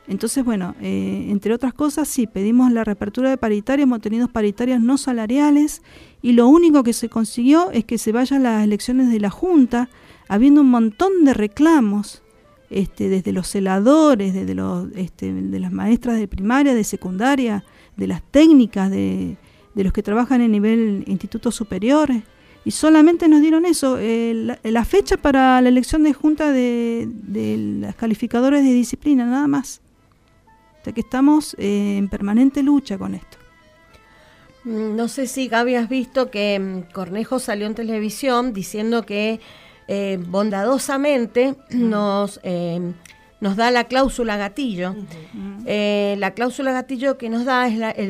Entonces, bueno, entre otras cosas, sí, pedimos la reapertura de paritarias, hemos tenido paritarias no salariales, y lo único que se consiguió es que se vayan las elecciones de la Junta, habiendo un montón de reclamos, desde los celadores, desde de las maestras de primaria, de secundaria, de las técnicas, de los que trabajan en nivel institutos superiores, y solamente nos dieron eso, la fecha para la elección de Junta de las calificadoras de disciplina, nada más. O sea que estamos en permanente lucha con esto. No sé si Gaby has visto que Cornejo salió en televisión diciendo que bondadosamente nos da la cláusula gatillo. La cláusula gatillo que nos da es el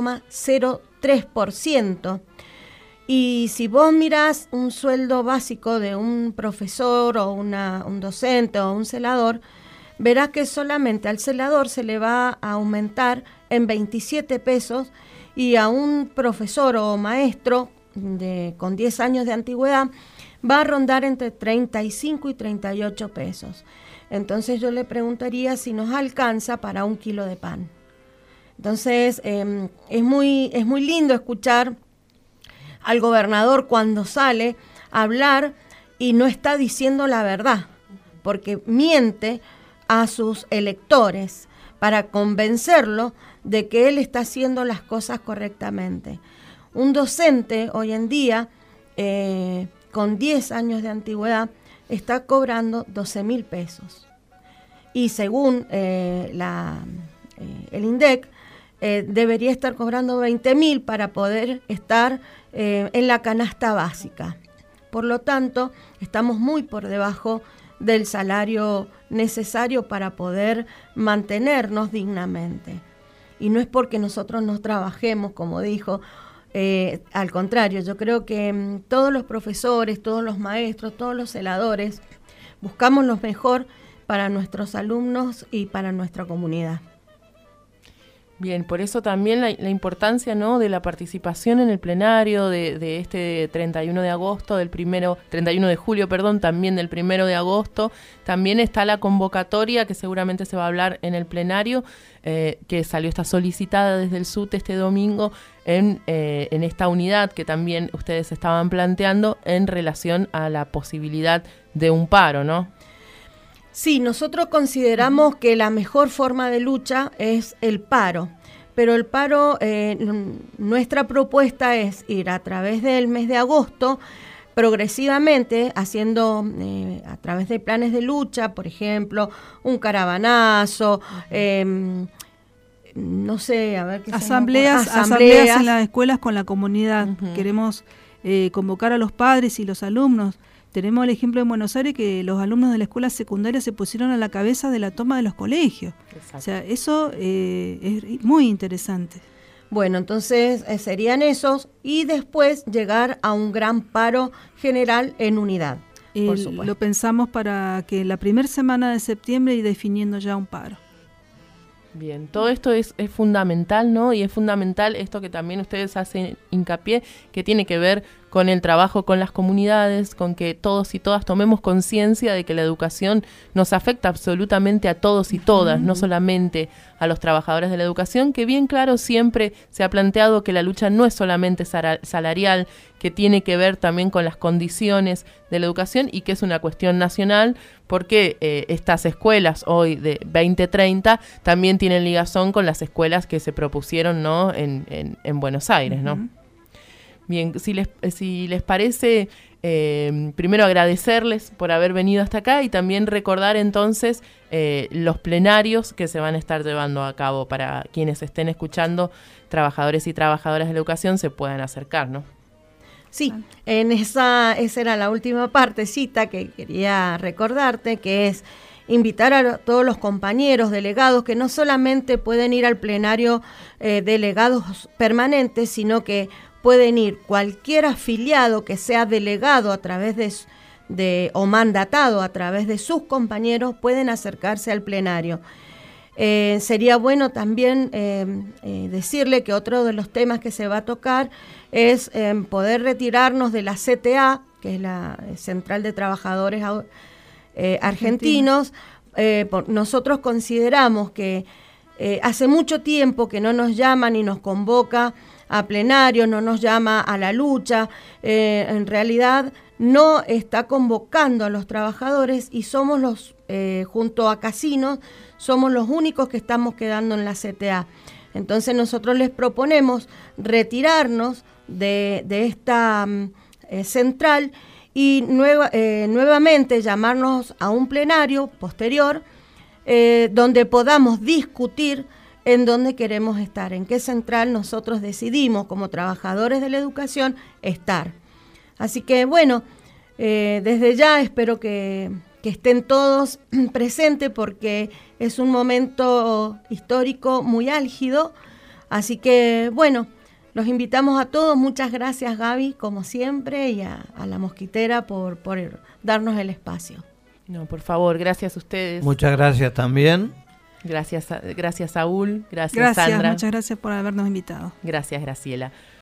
0,03%. Y si vos mirás un sueldo básico de un profesor o un docente o un celador, verás que solamente al celador se le va a aumentar en 27 pesos y a un profesor o maestro con 10 años de antigüedad va a rondar entre 35 y 38 pesos. Entonces yo le preguntaría si nos alcanza para 1 kilo de pan. Entonces es muy lindo escuchar al gobernador cuando sale a hablar y no está diciendo la verdad, porque miente a sus electores para convencerlo de que él está haciendo las cosas correctamente. Un docente hoy en día, con 10 años de antigüedad, está cobrando 12.000 pesos. Y según el INDEC, debería estar cobrando 20.000 para poder estar en la canasta básica. Por lo tanto, estamos muy por debajo del salario necesario para poder mantenernos dignamente. Y no es porque nosotros no trabajemos, como dijo, al contrario, yo creo que todos los profesores, todos los maestros, todos los celadores, buscamos lo mejor para nuestros alumnos y para nuestra comunidad. Bien, por eso también la importancia, ¿no?, de la participación en el plenario de este 31 de agosto, 31 de julio, perdón, también del 1 de agosto. También está la convocatoria que seguramente se va a hablar en el plenario, que está solicitada desde el SUTE este domingo en esta unidad que también ustedes estaban planteando en relación a la posibilidad de un paro, ¿no? Sí, nosotros consideramos que la mejor forma de lucha es el paro, pero el paro, nuestra propuesta es ir a través del mes de agosto, progresivamente, haciendo a través de planes de lucha, por ejemplo, un caravanazo, no sé, a ver qué asambleas en las escuelas con la comunidad. Queremos convocar a los padres y los alumnos. Tenemos el ejemplo en Buenos Aires que los alumnos de la escuela secundaria se pusieron a la cabeza de la toma de los colegios. Exacto. O sea, eso es muy interesante. Bueno, entonces serían esos y después llegar a un gran paro general en unidad, por supuesto. Lo pensamos para que la primera semana de septiembre ir definiendo ya un paro. Bien, todo esto es fundamental, ¿no? Y es fundamental esto que también ustedes hacen hincapié, que tiene que ver con el trabajo con las comunidades, con que todos y todas tomemos conciencia de que la educación nos afecta absolutamente a todos y todas, no solamente a los trabajadores de la educación, que bien claro siempre se ha planteado que la lucha no es solamente salarial, que tiene que ver también con las condiciones de la educación y que es una cuestión nacional, porque estas escuelas hoy de 2030 también tienen ligazón con las escuelas que se propusieron, ¿no?, en Buenos Aires, ¿no? Bien, si les parece, primero agradecerles por haber venido hasta acá y también recordar entonces los plenarios que se van a estar llevando a cabo para quienes estén escuchando, trabajadores y trabajadoras de la educación se puedan acercar, ¿no? Sí, esa era la última partecita que quería recordarte, que es invitar a todos los compañeros delegados que no solamente pueden ir al plenario delegados permanentes, sino que pueden ir cualquier afiliado que sea delegado a través o mandatado a través de sus compañeros, pueden acercarse al plenario. Sería bueno también decirle que otro de los temas que se va a tocar es poder retirarnos de la CTA, que es la Central de Trabajadores Argentinos, nosotros consideramos que hace mucho tiempo que no nos llama ni nos convoca a plenario, no nos llama a la lucha, en realidad no está convocando a los trabajadores y somos los, junto a Casinos, somos los únicos que estamos quedando en la CTA. Entonces nosotros les proponemos retirarnos de esta central y nuevamente llamarnos a un plenario posterior donde podamos discutir en dónde queremos estar, en qué central nosotros decidimos como trabajadores de la educación estar. Así que bueno, desde ya espero que estén todos presentes porque es un momento histórico muy álgido. Así que bueno, los invitamos a todos. Muchas gracias, Gaby, como siempre, y a la Mosquitera por darnos el espacio. No, por favor, gracias a ustedes. Muchas gracias también. Gracias Saúl, gracias Sandra. Muchas gracias por habernos invitado. Gracias Graciela.